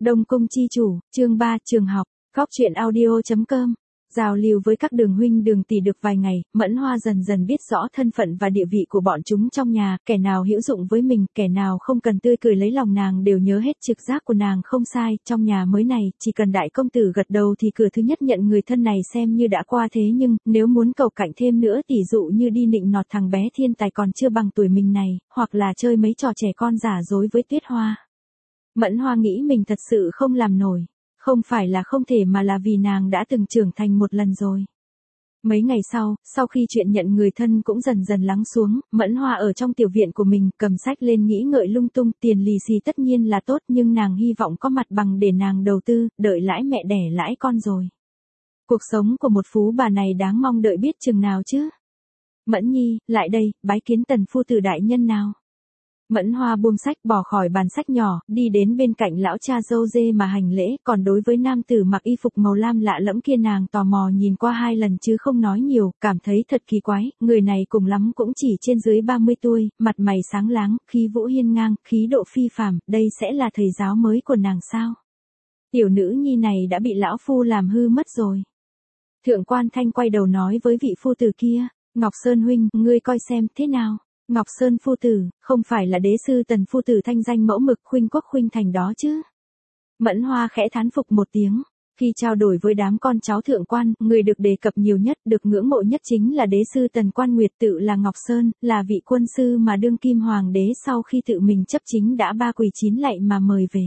Đông Cung chi chủ, chương 3, trường học, góc truyện audio.com. Giao lưu với các đường huynh đường tỷ được vài ngày, Mẫn Hoa dần dần biết rõ thân phận và địa vị của bọn chúng trong nhà, kẻ nào hữu dụng với mình, kẻ nào không cần tươi cười lấy lòng nàng đều nhớ hết. Trực giác của nàng không sai, trong nhà mới này, chỉ cần đại công tử gật đầu thì cửa thứ nhất nhận người thân này xem như đã qua, thế nhưng, nếu muốn cầu cạnh thêm nữa, tỉ dụ như đi nịnh nọt thằng bé thiên tài còn chưa bằng tuổi mình này, hoặc là chơi mấy trò trẻ con giả dối với Tuyết Hoa. Mẫn Hoa nghĩ mình thật sự không làm nổi. Không phải là không thể mà là vì nàng đã từng trưởng thành một lần rồi. Mấy ngày sau khi chuyện nhận người thân cũng dần dần lắng xuống, Mẫn Hoa ở trong tiểu viện của mình cầm sách lên nghĩ ngợi lung tung. Tiền lì xì tất nhiên là tốt, nhưng nàng hy vọng có mặt bằng để nàng đầu tư, đợi lãi mẹ đẻ lãi con rồi. Cuộc sống của một phú bà này đáng mong đợi biết chừng nào chứ. Mẫn Nhi, lại đây, bái kiến tần phu tử đại nhân nào. Mẫn Hoa buông sách bỏ khỏi bàn sách nhỏ, đi đến bên cạnh lão cha râu dê mà hành lễ, còn đối với nam tử mặc y phục màu lam lạ lẫm kia nàng tò mò nhìn qua 2 lần chứ không nói nhiều, cảm thấy thật kỳ quái, người này cùng lắm cũng chỉ trên dưới 30 tuổi, mặt mày sáng láng, khí vũ hiên ngang, khí độ phi phàm, đây sẽ là thầy giáo mới của nàng sao? Tiểu nữ nhi này đã bị lão phu làm hư mất rồi. Thượng Quan Thanh quay đầu nói với vị phu tử kia, Ngọc Sơn huynh, ngươi coi xem thế nào? Ngọc Sơn phu tử, không phải là đế sư tần phu tử thanh danh mẫu mực khuynh quốc khuynh thành đó chứ? Mẫn Hoa khẽ thán phục một tiếng. Khi trao đổi với đám con cháu thượng quan, người được đề cập nhiều nhất, được ngưỡng mộ nhất chính là đế sư Tần Quan Nguyệt, tự là Ngọc Sơn, là vị quân sư mà đương kim hoàng đế sau khi tự mình chấp chính đã 3 quỳ 9 lạy mà mời về.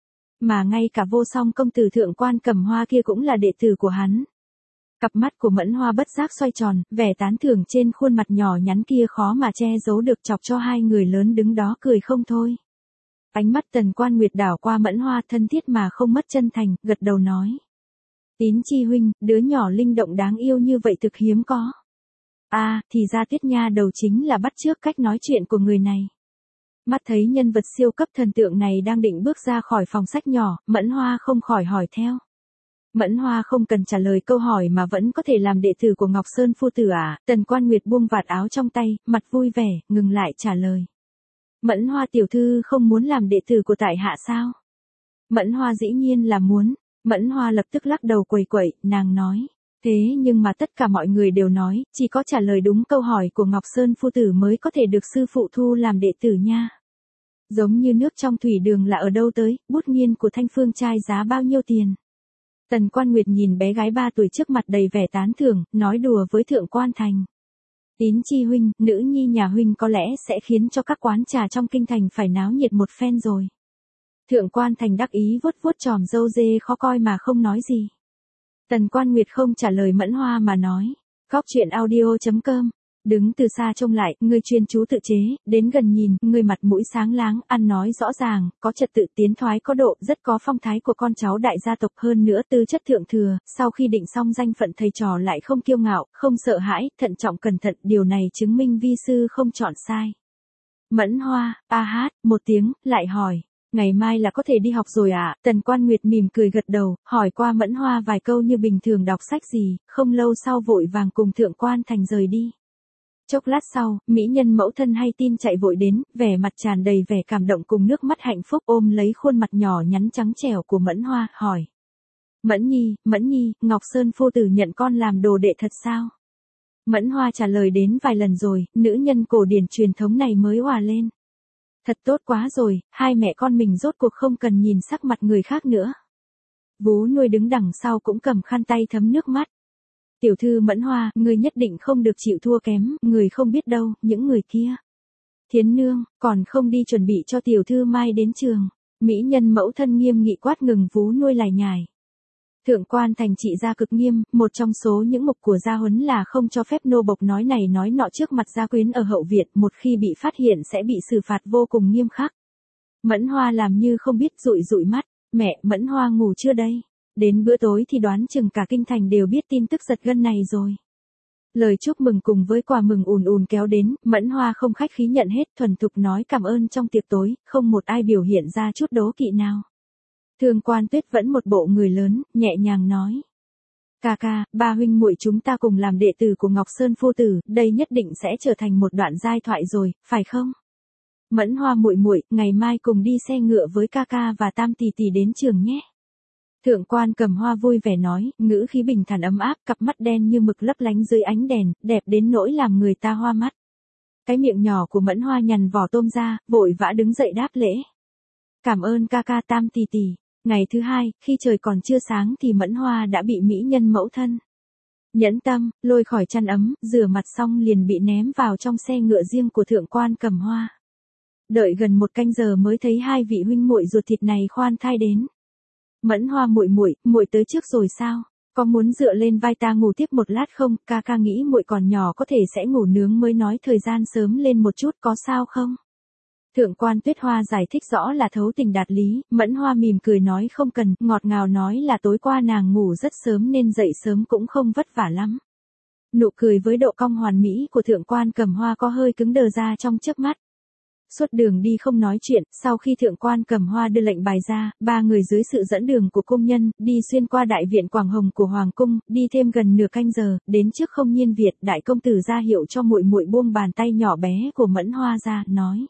Mà ngay cả vô song công tử thượng quan Cẩm Hoa kia cũng là đệ tử của hắn. Cặp mắt của Mẫn Hoa bất giác xoay tròn, vẻ tán thưởng trên khuôn mặt nhỏ nhắn kia khó mà che giấu được, chọc cho hai người lớn đứng đó cười không thôi. Ánh mắt Tần Quan Nguyệt đảo qua Mẫn Hoa, thân thiết mà không mất chân thành, gật đầu nói. Tín Chi huynh, đứa nhỏ linh động đáng yêu như vậy thực hiếm có. Thì ra Tuyết Nha đầu chính là bắt chước cách nói chuyện của người này. Mắt thấy nhân vật siêu cấp thần tượng này đang định bước ra khỏi phòng sách nhỏ, Mẫn Hoa không khỏi hỏi theo. Mẫn Hoa không cần trả lời câu hỏi mà vẫn có thể làm đệ tử của Ngọc Sơn phu tử à? Tần Quan Nguyệt buông vạt áo trong tay, mặt vui vẻ, ngừng lại trả lời. Mẫn Hoa tiểu thư không muốn làm đệ tử của tại hạ sao? Mẫn Hoa dĩ nhiên là muốn. Mẫn Hoa lập tức lắc đầu quẩy quẩy, nàng nói. Thế nhưng mà tất cả mọi người đều nói, chỉ có trả lời đúng câu hỏi của Ngọc Sơn phu tử mới có thể được sư phụ thu làm đệ tử nha. Giống như nước trong thủy đường là ở đâu tới, bút nghiên của Thanh Phương trai giá bao nhiêu tiền? Tần Quan Nguyệt nhìn bé gái 3 tuổi trước mặt đầy vẻ tán thưởng, nói đùa với Thượng Quan Thành. Tín Chi huynh, nữ nhi nhà huynh có lẽ sẽ khiến cho các quán trà trong kinh thành phải náo nhiệt một phen rồi. Thượng Quan Thành đắc ý vuốt vuốt tròm râu dê khó coi mà không nói gì. Tần Quan Nguyệt không trả lời Mẫn Hoa mà nói. Góc truyện audio.com. Đứng từ xa trông lại, người chuyên chú tự chế, đến gần nhìn, người mặt mũi sáng láng, ăn nói rõ ràng, có trật tự tiến thoái có độ, rất có phong thái của con cháu đại gia tộc, hơn nữa tư chất thượng thừa, sau khi định xong danh phận thầy trò lại không kiêu ngạo, không sợ hãi, thận trọng cẩn thận, điều này chứng minh vi sư không chọn sai. Mẫn Hoa, một tiếng, lại hỏi. Ngày mai là có thể đi học rồi à? Tần Quan Nguyệt mỉm cười gật đầu, hỏi qua Mẫn Hoa vài câu như bình thường đọc sách gì, không lâu sau vội vàng cùng Thượng Quan Thành rời đi. Chốc lát sau, mỹ nhân mẫu thân hay tin chạy vội đến, vẻ mặt tràn đầy vẻ cảm động cùng nước mắt hạnh phúc, ôm lấy khuôn mặt nhỏ nhắn trắng trẻo của Mẫn Hoa, hỏi. Mẫn Nhi, Ngọc Sơn phu tử nhận con làm đồ đệ thật sao? Mẫn Hoa trả lời đến vài lần rồi, nữ nhân cổ điển truyền thống này mới hòa lên. Thật tốt quá rồi, hai mẹ con mình rốt cuộc không cần nhìn sắc mặt người khác nữa. Vú nuôi đứng đằng sau cũng cầm khăn tay thấm nước mắt. Tiểu thư Mẫn Hoa, người nhất định không được chịu thua kém, người không biết đâu, những người kia. Thiến nương, còn không đi chuẩn bị cho tiểu thư mai đến trường. Mỹ nhân mẫu thân nghiêm nghị quát ngừng vú nuôi lải nhải. Thượng Quan Thành trị gia cực nghiêm, một trong số những mục của gia huấn là không cho phép nô bộc nói này nói nọ trước mặt gia quyến ở hậu viện, một khi bị phát hiện sẽ bị xử phạt vô cùng nghiêm khắc. Mẫn Hoa làm như không biết, dụi dụi mắt, mẹ, Mẫn Hoa ngủ chưa đây? Đến bữa tối thì đoán chừng cả kinh thành đều biết tin tức giật gân này rồi. Lời chúc mừng cùng với quà mừng ùn ùn kéo đến, Mẫn Hoa không khách khí nhận hết, thuần thục nói cảm ơn trong tiệc tối, không một ai biểu hiện ra chút đố kỵ nào. Thương Quan Tuyết vẫn một bộ người lớn, nhẹ nhàng nói. Ca, ba huynh muội chúng ta cùng làm đệ tử của Ngọc Sơn phu tử, đây nhất định sẽ trở thành một đoạn giai thoại rồi, phải không? Mẫn Hoa muội muội, ngày mai cùng đi xe ngựa với ca ca và Tam tỷ tỷ đến trường nhé. Thượng quan Cầm Hoa vui vẻ nói, ngữ khí bình thản ấm áp, cặp mắt đen như mực lấp lánh dưới ánh đèn, đẹp đến nỗi làm người ta hoa mắt. Cái miệng nhỏ của Mẫn Hoa nhằn vỏ tôm ra, vội vã đứng dậy đáp lễ. Cảm ơn ca ca Tam tỷ tỷ. Ngày thứ hai, khi trời còn chưa sáng thì Mẫn Hoa đã bị mỹ nhân mẫu thân nhẫn tâm, lôi khỏi chăn ấm, rửa mặt xong liền bị ném vào trong xe ngựa riêng của thượng quan Cầm Hoa. Đợi gần 1 canh giờ mới thấy hai vị huynh muội ruột thịt này khoan thai đến. Mẫn Hoa muội muội, muội tới trước rồi sao? Có muốn dựa lên vai ta ngủ tiếp một lát không? Ca ca nghĩ muội còn nhỏ có thể sẽ ngủ nướng mới nói thời gian sớm lên một chút có sao không? Thượng quan Tuyết Hoa giải thích rõ là thấu tình đạt lý, Mẫn Hoa mỉm cười nói không cần, ngọt ngào nói là tối qua nàng ngủ rất sớm nên dậy sớm cũng không vất vả lắm. Nụ cười với độ cong hoàn mỹ của thượng quan Cầm Hoa có hơi cứng đờ ra trong chớp mắt. Suốt đường đi không nói chuyện, sau khi thượng quan Cầm Hoa đưa lệnh bài ra, 3 người dưới sự dẫn đường của cung nhân, đi xuyên qua đại viện Quảng Hồng của Hoàng cung, đi thêm gần nửa canh giờ, đến trước Không Nhiên Việt, đại công tử ra hiệu cho muội muội buông bàn tay nhỏ bé của Mẫn Hoa ra, nói: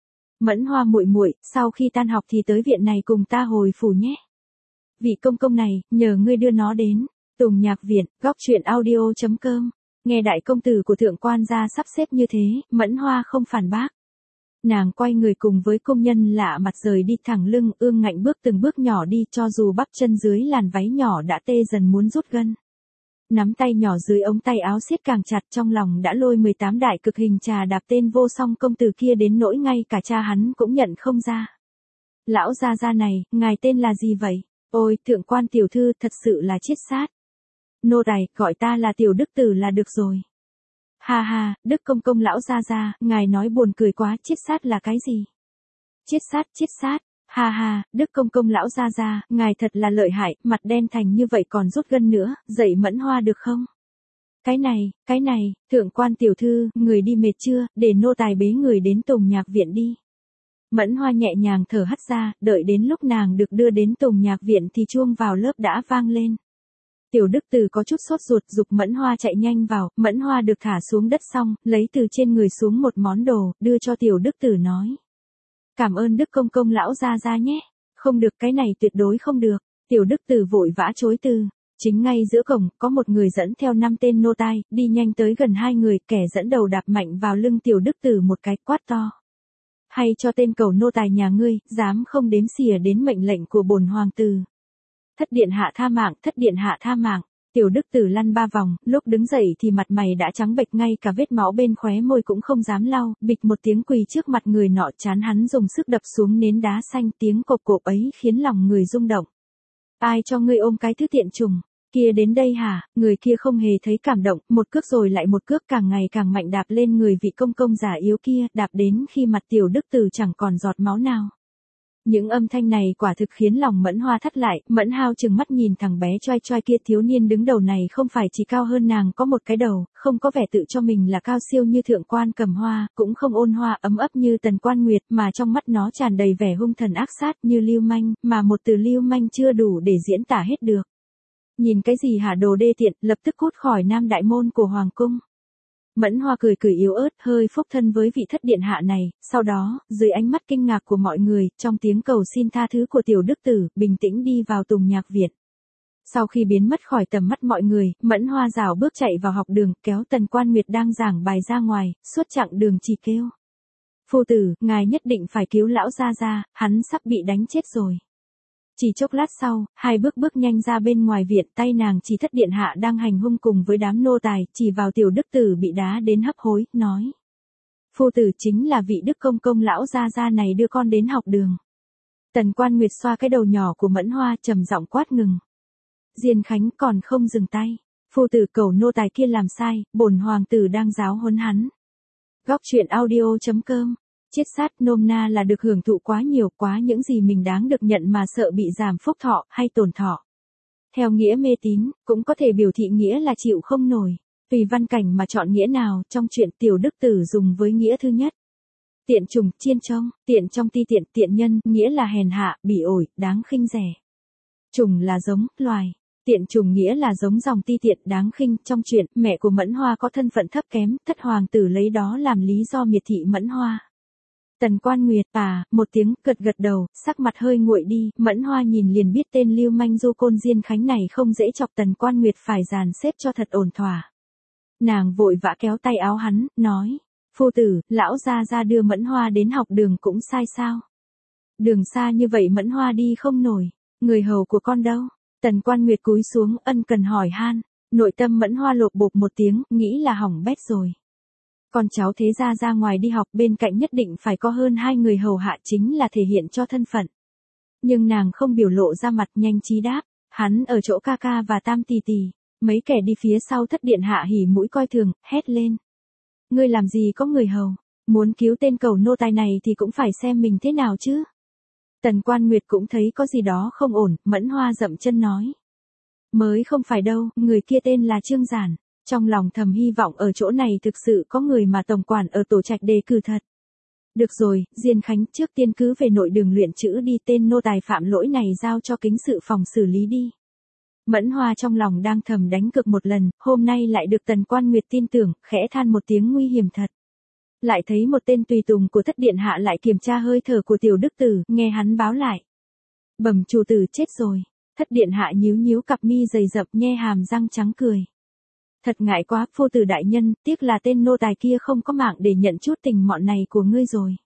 Mẫn Hoa muội muội, sau khi tan học thì tới viện này cùng ta hồi phủ nhé. Vị công công này, nhờ ngươi đưa nó đến. Tùng Nhạc Viện, góc truyện audio.com. Nghe đại công tử của thượng quan gia sắp xếp như thế, Mẫn Hoa không phản bác. Nàng quay người cùng với công nhân lạ mặt rời đi, thẳng lưng ương ngạnh bước từng bước nhỏ đi, cho dù bắp chân dưới làn váy nhỏ đã tê dần muốn rút gân. Nắm tay nhỏ dưới ống tay áo siết càng chặt, trong lòng đã lôi 18 đại cực hình trà đạp tên vô song công tử kia đến nỗi ngay cả cha hắn cũng nhận không ra. Lão gia gia này, ngài tên là gì vậy? Ôi, thượng quan tiểu thư, thật sự là chiết sát. Nô tài, gọi ta là tiểu đức tử là được rồi. Ha ha, Đức công công lão gia gia, ngài nói buồn cười quá, chiết sát là cái gì? Chiết sát. Ha ha, Đức công công lão gia gia, ngài thật là lợi hại, mặt đen thành như vậy còn rút gân nữa, dậy Mẫn Hoa được không? Cái này, thượng quan tiểu thư, người đi mệt chưa, để nô tài bế người đến Tùng Nhạc Viện đi. Mẫn Hoa nhẹ nhàng thở hắt ra, đợi đến lúc nàng được đưa đến Tùng Nhạc Viện thì chuông vào lớp đã vang lên. Tiểu Đức Tử có chút sốt ruột giục Mẫn Hoa chạy nhanh vào, Mẫn Hoa được thả xuống đất xong, lấy từ trên người xuống một món đồ, đưa cho Tiểu Đức Tử nói. Cảm ơn Đức công công lão gia gia nhé. Không được, cái này tuyệt đối không được. Tiểu Đức Tử vội vã chối từ. Chính ngay giữa cổng, có một người dẫn theo 5 tên nô tai, đi nhanh tới gần 2 người, kẻ dẫn đầu đạp mạnh vào lưng Tiểu Đức Tử một cái, quát to. Hay cho tên cầu nô tài nhà ngươi, dám không đếm xỉa đến mệnh lệnh của bổn hoàng tử. Thất điện hạ tha mạng. Tiểu Đức Tử lăn 3 vòng, lúc đứng dậy thì mặt mày đã trắng bệch, ngay cả vết máu bên khóe môi cũng không dám lau, bịch một tiếng quỳ trước mặt người nọ, trán hắn dùng sức đập xuống nến đá xanh, tiếng cộp cộp ấy khiến lòng người rung động. Ai cho ngươi ôm cái thứ tiện trùng kia đến đây hả? Người kia không hề thấy cảm động, một cước rồi lại một cước càng ngày càng mạnh đạp lên người vị công công già yếu kia, đạp đến khi mặt Tiểu Đức Tử chẳng còn giọt máu nào. Những âm thanh này quả thực khiến lòng Mẫn Hoa thắt lại, Mẫn Hao trừng mắt nhìn thằng bé choai choai kia, thiếu niên đứng đầu này không phải chỉ cao hơn nàng có một cái đầu, không có vẻ tự cho mình là cao siêu như thượng quan Cầm Hoa, cũng không ôn hoa ấm ấp như Tần Quan Nguyệt, mà trong mắt nó tràn đầy vẻ hung thần ác sát như lưu manh, mà một từ lưu manh chưa đủ để diễn tả hết được. Nhìn cái gì hả đồ đê tiện, lập tức cút khỏi Nam Đại Môn của Hoàng Cung. Mẫn Hoa cười yếu ớt, hơi phúc thân với vị thất điện hạ này, sau đó, dưới ánh mắt kinh ngạc của mọi người, trong tiếng cầu xin tha thứ của Tiểu Đức Tử, bình tĩnh đi vào Tùng Nhạc Viện. Sau khi biến mất khỏi tầm mắt mọi người, Mẫn Hoa rảo bước chạy vào học đường, kéo Tần Quan Nguyệt đang giảng bài ra ngoài, suốt chặng đường chỉ kêu. Phu tử, ngài nhất định phải cứu lão gia gia, hắn sắp bị đánh chết rồi. Chỉ chốc lát sau, 2 bước nhanh ra bên ngoài viện, tay nàng chỉ thất điện hạ đang hành hung cùng với đám nô tài, chỉ vào Tiểu Đức Tử bị đá đến hấp hối, nói. Phu tử chính là vị Đức công công lão gia gia này đưa con đến học đường. Tần Quan Nguyệt xoa cái đầu nhỏ của Mẫn Hoa, trầm giọng quát ngừng. Diên Khánh còn không dừng tay. Phu tử cầu nô tài kia làm sai, bổn hoàng tử đang giáo huấn hắn. Góc truyện audio.com. Chiết sát nôm na là được hưởng thụ quá nhiều, quá những gì mình đáng được nhận mà sợ bị giảm phúc thọ hay tổn thọ. Theo nghĩa mê tín, cũng có thể biểu thị nghĩa là chịu không nổi. Tùy văn cảnh mà chọn nghĩa nào, trong truyện Tiểu Đức Tử dùng với nghĩa thứ nhất. Tiện trùng, chiên trong, tiện trong ti tiện, tiện nhân, nghĩa là hèn hạ, bỉ ổi, đáng khinh rẻ. Trùng là giống, loài. Tiện trùng nghĩa là giống dòng ti tiện, đáng khinh. Trong truyện, mẹ của Mẫn Hoa có thân phận thấp kém, thất hoàng tử lấy đó làm lý do miệt thị Mẫn Hoa. Tần Quan Nguyệt, một tiếng, gật gật đầu, sắc mặt hơi nguội đi, Mẫn Hoa nhìn liền biết tên lưu manh du côn Diên Khánh này không dễ chọc. Tần Quan Nguyệt phải dàn xếp cho thật ổn thỏa. Nàng vội vã kéo tay áo hắn, nói, phu tử, lão gia đưa Mẫn Hoa đến học đường cũng sai sao? Đường xa như vậy Mẫn Hoa đi không nổi, người hầu của con đâu? Tần Quan Nguyệt cúi xuống ân cần hỏi han, nội tâm Mẫn Hoa lột bột một tiếng, nghĩ là hỏng bét rồi. Con cháu thế ra ngoài đi học bên cạnh nhất định phải có hơn 2 người hầu hạ chính là thể hiện cho thân phận. Nhưng nàng không biểu lộ ra mặt, nhanh trí đáp, hắn ở chỗ ca ca và tam tỷ tỷ. Mấy kẻ đi phía sau thất điện hạ hỉ mũi coi thường, hét lên. Ngươi làm gì có người hầu, muốn cứu tên cầu nô tài này thì cũng phải xem mình thế nào chứ. Tần Quan Nguyệt cũng thấy có gì đó không ổn, Mẫn Hoa dậm chân nói. Mới không phải đâu, người kia tên là Trương Giản. Trong lòng thầm hy vọng ở chỗ này thực sự có người mà tổng quản ở tổ trạch đề cử thật. Được rồi, Diên Khánh, trước tiên cứ về nội đường luyện chữ đi, tên nô tài phạm lỗi này giao cho kính sự phòng xử lý đi. Mẫn Hoa trong lòng đang thầm đánh cược một lần, hôm nay lại được Tần Quan Nguyệt tin tưởng, khẽ than một tiếng nguy hiểm thật. Lại thấy một tên tùy tùng của thất điện hạ lại kiểm tra hơi thở của tiểu đức tử, nghe hắn báo lại. Bẩm chủ tử chết rồi. Thất điện hạ nhíu nhíu cặp mi dày dập, nhe hàm răng trắng cười. Thật ngại quá, phu tử đại nhân, tiếc là tên nô tài kia không có mạng để nhận chút tình mọn này của ngươi rồi.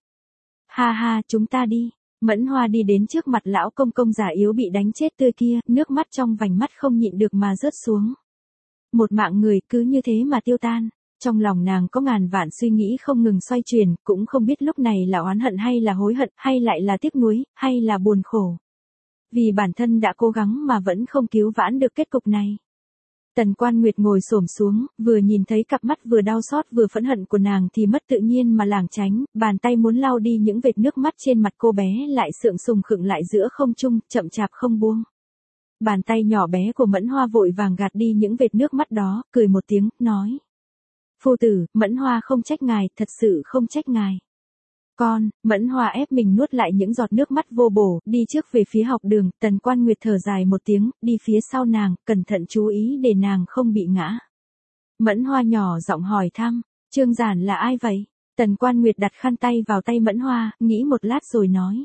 Ha ha, chúng ta đi. Mẫn Hoa đi đến trước mặt lão công công già yếu bị đánh chết tươi kia, nước mắt trong vành mắt không nhịn được mà rớt xuống. Một mạng người cứ như thế mà tiêu tan. Trong lòng nàng có ngàn vạn suy nghĩ không ngừng xoay chuyển, cũng không biết lúc này là oán hận hay là hối hận, hay lại là tiếc nuối, hay là buồn khổ. Vì bản thân đã cố gắng mà vẫn không cứu vãn được kết cục này. Tần Quan Nguyệt ngồi xổm xuống, vừa nhìn thấy cặp mắt vừa đau xót vừa phẫn hận của nàng thì mất tự nhiên mà lảng tránh, bàn tay muốn lau đi những vệt nước mắt trên mặt cô bé lại sượng sùng khựng lại giữa không trung, chậm chạp không buông. Bàn tay nhỏ bé của Mẫn Hoa vội vàng gạt đi những vệt nước mắt đó, cười một tiếng, nói. Phu tử, Mẫn Hoa không trách ngài, thật sự không trách ngài. Con, Mẫn Hoa ép mình nuốt lại những giọt nước mắt vô bổ, đi trước về phía học đường, Tần Quan Nguyệt thở dài một tiếng, đi phía sau nàng, cẩn thận chú ý để nàng không bị ngã. Mẫn Hoa nhỏ giọng hỏi thăm, Trương Giản là ai vậy? Tần Quan Nguyệt đặt khăn tay vào tay Mẫn Hoa, nghĩ một lát rồi nói.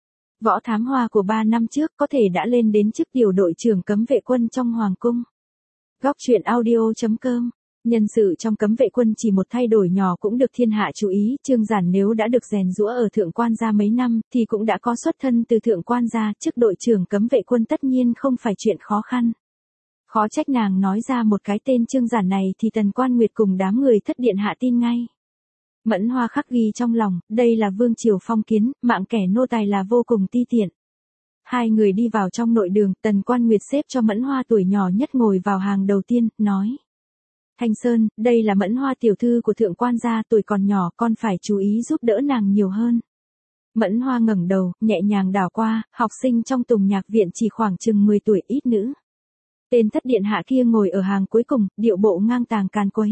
Võ thám hoa của 3 năm trước có thể đã lên đến chức tiểu đội trưởng cấm vệ quân trong Hoàng cung. Góc truyện audio.com. Nhân sự trong cấm vệ quân chỉ một thay đổi nhỏ cũng được thiên hạ chú ý, Trương Giản nếu đã được rèn giũa ở thượng quan gia mấy năm, thì cũng đã có xuất thân từ thượng quan gia, chức đội trưởng cấm vệ quân tất nhiên không phải chuyện khó khăn. Khó trách nàng nói ra một cái tên Trương Giản này thì Tần Quan Nguyệt cùng đám người thất điện hạ tin ngay. Mẫn Hoa khắc ghi trong lòng, đây là vương triều phong kiến, mạng kẻ nô tài là vô cùng ti tiện. Hai người đi vào trong nội đường, Tần Quan Nguyệt xếp cho Mẫn Hoa tuổi nhỏ nhất ngồi vào hàng đầu tiên, nói. Thanh Sơn, đây là Mẫn Hoa tiểu thư của thượng quan gia, tuổi còn nhỏ, con phải chú ý giúp đỡ nàng nhiều hơn. Mẫn Hoa ngẩng đầu, nhẹ nhàng đảo qua, học sinh trong Tùng Nhạc viện chỉ khoảng chừng 10 tuổi ít nữ. Tên thất điện hạ kia ngồi ở hàng cuối cùng, điệu bộ ngang tàng càn quấy.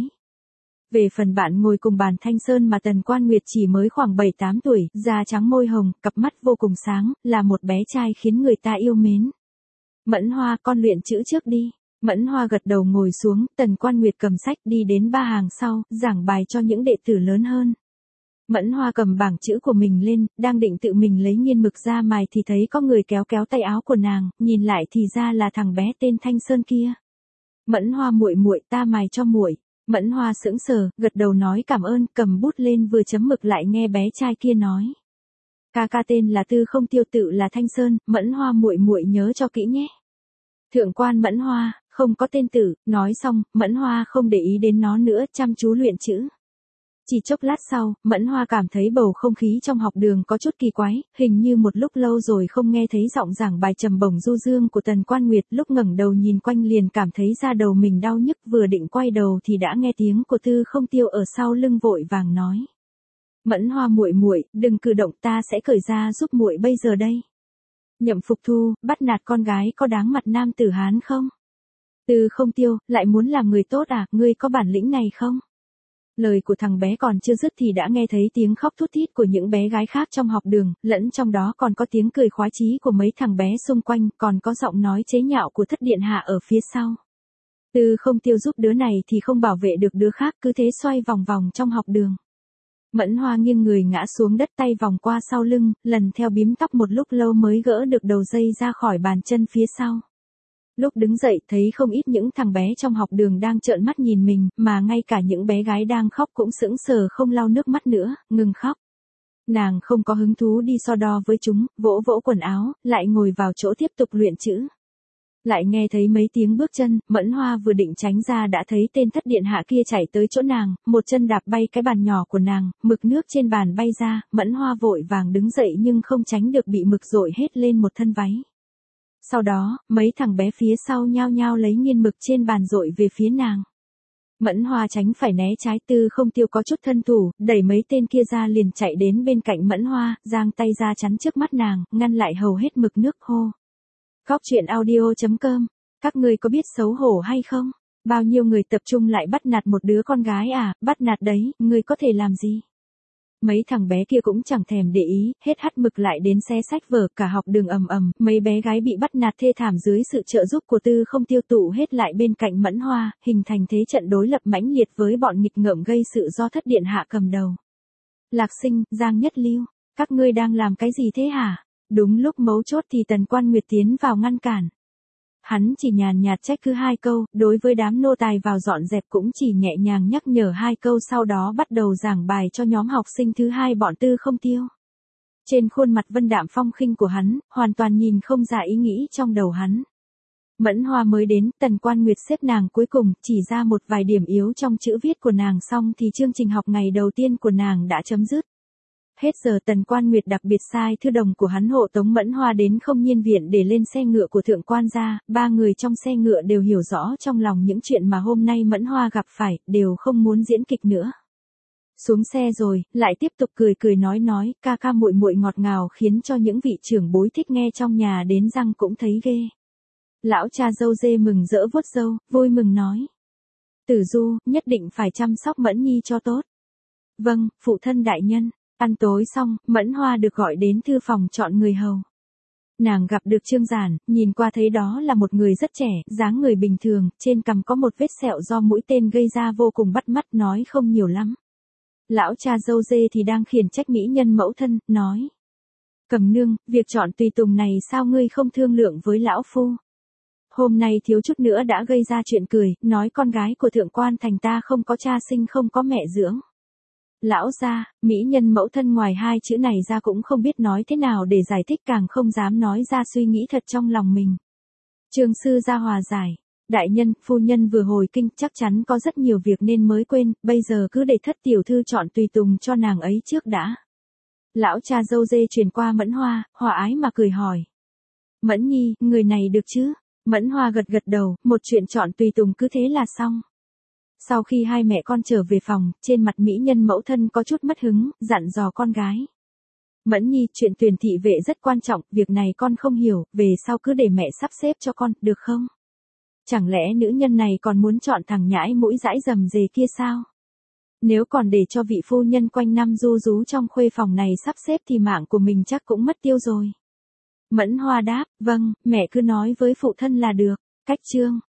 Về phần bạn ngồi cùng bàn Thanh Sơn mà Tần Quan Nguyệt chỉ mới khoảng 7-8 tuổi, da trắng môi hồng, cặp mắt vô cùng sáng, là một bé trai khiến người ta yêu mến. Mẫn Hoa, con luyện chữ trước đi. Mẫn Hoa gật đầu ngồi xuống, Tần Quan Nguyệt cầm sách đi đến 3 hàng sau, giảng bài cho những đệ tử lớn hơn. Mẫn Hoa cầm bảng chữ của mình lên, đang định tự mình lấy nghiên mực ra mài thì thấy có người kéo kéo tay áo của nàng, nhìn lại thì ra là thằng bé tên Thanh Sơn kia. Mẫn Hoa muội muội, ta mài cho muội. Mẫn Hoa sững sờ, gật đầu nói cảm ơn, cầm bút lên vừa chấm mực lại nghe bé trai kia nói. Ca ca tên là Tư Không Tiêu, tự là Thanh Sơn, Mẫn Hoa muội muội nhớ cho kỹ nhé. Thượng quan Mẫn Hoa, không có tên tử, nói xong, Mẫn Hoa không để ý đến nó nữa, chăm chú luyện chữ. Chỉ chốc lát sau, Mẫn Hoa cảm thấy bầu không khí trong học đường có chút kỳ quái, hình như một lúc lâu rồi không nghe thấy giọng giảng bài trầm bổng du dương của Tần Quan Nguyệt, lúc ngẩng đầu nhìn quanh liền cảm thấy da đầu mình đau nhức, vừa định quay đầu thì đã nghe tiếng của Tư Không Tiêu ở sau lưng vội vàng nói. Mẫn Hoa muội muội, đừng cử động, ta sẽ cởi ra giúp muội bây giờ đây. Nhậm Phục Thu, bắt nạt con gái có đáng mặt nam tử Hán không? Tư Không Tiêu, lại muốn làm người tốt à, ngươi có bản lĩnh này không? Lời của thằng bé còn chưa dứt thì đã nghe thấy tiếng khóc thút thít của những bé gái khác trong học đường, lẫn trong đó còn có tiếng cười khoái chí của mấy thằng bé xung quanh, còn có giọng nói chế nhạo của thất điện hạ ở phía sau. Tư Không Tiêu giúp đứa này thì không bảo vệ được đứa khác, cứ thế xoay vòng vòng trong học đường. Mẫn Hoa nghiêng người ngã xuống đất, tay vòng qua sau lưng, lần theo bím tóc một lúc lâu mới gỡ được đầu dây ra khỏi bàn chân phía sau. Lúc đứng dậy thấy không ít những thằng bé trong học đường đang trợn mắt nhìn mình, mà ngay cả những bé gái đang khóc cũng sững sờ không lau nước mắt nữa, ngừng khóc. Nàng không có hứng thú đi so đo với chúng, vỗ vỗ quần áo, lại ngồi vào chỗ tiếp tục luyện chữ. Lại nghe thấy mấy tiếng bước chân, Mẫn Hoa vừa định tránh ra đã thấy tên thất điện hạ kia chạy tới chỗ nàng, một chân đạp bay cái bàn nhỏ của nàng, mực nước trên bàn bay ra, Mẫn Hoa vội vàng đứng dậy nhưng không tránh được bị mực dội hết lên một thân váy. Sau đó, mấy thằng bé phía sau nhao nhao lấy nghiên mực trên bàn dội về phía nàng. Mẫn Hoa tránh phải né trái, Tư Không Tiêu có chút thân thủ, đẩy mấy tên kia ra liền chạy đến bên cạnh Mẫn Hoa, giang tay ra chắn trước mắt nàng, ngăn lại hầu hết mực nước, hô. Cóc truyện audio.com, các ngươi có biết xấu hổ hay không? Bao nhiêu người tập trung lại bắt nạt một đứa con gái à, bắt nạt đấy, ngươi có thể làm gì? Mấy thằng bé kia cũng chẳng thèm để ý, hết hắt mực lại đến xe sách vở, cả học đường ầm ầm, mấy bé gái bị bắt nạt thê thảm dưới sự trợ giúp của Tư Không Tiêu tụ hết lại bên cạnh Mẫn Hoa, hình thành thế trận đối lập mãnh liệt với bọn nghịch ngợm gây sự do thất điện hạ cầm đầu. Lạc Sinh, Giang Nhất Lưu, các ngươi đang làm cái gì thế hả? Đúng lúc mấu chốt thì Tần Quan Nguyệt tiến vào ngăn cản. Hắn chỉ nhàn nhạt trách cứ 2 câu, đối với đám nô tài vào dọn dẹp cũng chỉ nhẹ nhàng nhắc nhở 2 câu, sau đó bắt đầu giảng bài cho nhóm học sinh thứ 2 bọn Tư Không Tiêu. Trên khuôn mặt vân đạm phong khinh của hắn, hoàn toàn nhìn không ra ý nghĩ trong đầu hắn. Mẫn Hoa mới đến, Tần Quan Nguyệt xếp nàng cuối cùng, chỉ ra một vài điểm yếu trong chữ viết của nàng xong thì chương trình học ngày đầu tiên của nàng đã chấm dứt. Hết giờ Tần Quan Nguyệt đặc biệt sai thư đồng của hắn hộ tống Mẫn Hoa đến Không Nhiên Viện để lên xe ngựa của thượng quan gia, 3 người trong xe ngựa đều hiểu rõ trong lòng những chuyện mà hôm nay Mẫn Hoa gặp phải, đều không muốn diễn kịch nữa. Xuống xe rồi, lại tiếp tục cười cười nói, ca ca muội muội ngọt ngào khiến cho những vị trưởng bối thích nghe trong nhà đến răng cũng thấy ghê. Lão cha dâu dê mừng rỡ vuốt râu, vui mừng nói. Tử Du, nhất định phải chăm sóc Mẫn Nhi cho tốt. Vâng, phụ thân đại nhân. Ăn tối xong, Mẫn Hoa được gọi đến thư phòng chọn người hầu. Nàng gặp được Trương Giản, nhìn qua thấy đó là một người rất trẻ, dáng người bình thường, trên cằm có một vết sẹo do mũi tên gây ra vô cùng bắt mắt, nói không nhiều lắm. Lão cha dâu dê thì đang khiển trách mỹ nhân mẫu thân, nói. Cầm nương, việc chọn tùy tùng này sao ngươi không thương lượng với lão phu? Hôm nay thiếu chút nữa đã gây ra chuyện cười, nói con gái của thượng quan thành ta không có cha sinh không có mẹ dưỡng. Lão gia, mỹ nhân mẫu thân ngoài 2 chữ này ra cũng không biết nói thế nào để giải thích, càng không dám nói ra suy nghĩ thật trong lòng mình. Trường sư ra hòa giải. Đại nhân, phu nhân vừa hồi kinh, chắc chắn có rất nhiều việc nên mới quên, bây giờ cứ để thất tiểu thư chọn tùy tùng cho nàng ấy trước đã. Lão cha dâu dê truyền qua Mẫn Hoa, hòa ái mà cười hỏi. Mẫn Nhi, người này được chứ? Mẫn Hoa gật gật đầu, một chuyện chọn tùy tùng cứ thế là xong. Sau khi 2 mẹ con trở về phòng, trên mặt mỹ nhân mẫu thân có chút mất hứng, dặn dò con gái. Mẫn Nhi, chuyện tuyển thị vệ rất quan trọng, việc này con không hiểu, về sau cứ để mẹ sắp xếp cho con, được không? Chẳng lẽ nữ nhân này còn muốn chọn thằng nhãi mũi dãi rầm rề kia sao? Nếu còn để cho vị phu nhân quanh năm ru rú trong khuê phòng này sắp xếp thì mạng của mình chắc cũng mất tiêu rồi. Mẫn Hoa đáp, vâng, mẹ cứ nói với phụ thân là được. Cách chương